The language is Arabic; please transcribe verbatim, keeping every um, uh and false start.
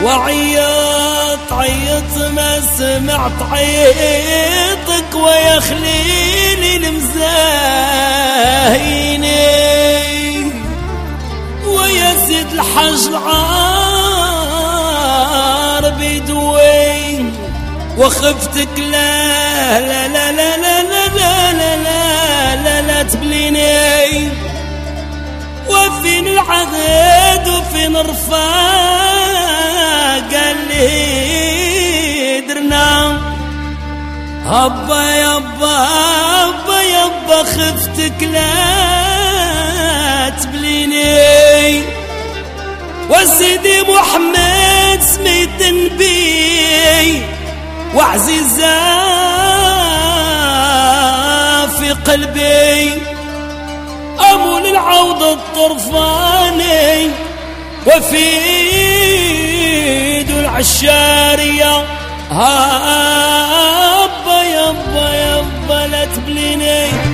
وعيط عيط ما سمعت عيطك ويا خليلي المزاهيني ويا سيد الحاج العربي دوي وخفتك لا لا لا لا لا لا لا لا لا لا, لا تبليني وفين العهد وفين الرفاق قال لي درنا هبا يبا هبا يبا خفتك لا تبليني وسيدي محمد سميت نبي وعزيزة في قلبي أمول العوض الطرفاني وفيد العشارية هابا يبا يبا لا تبليني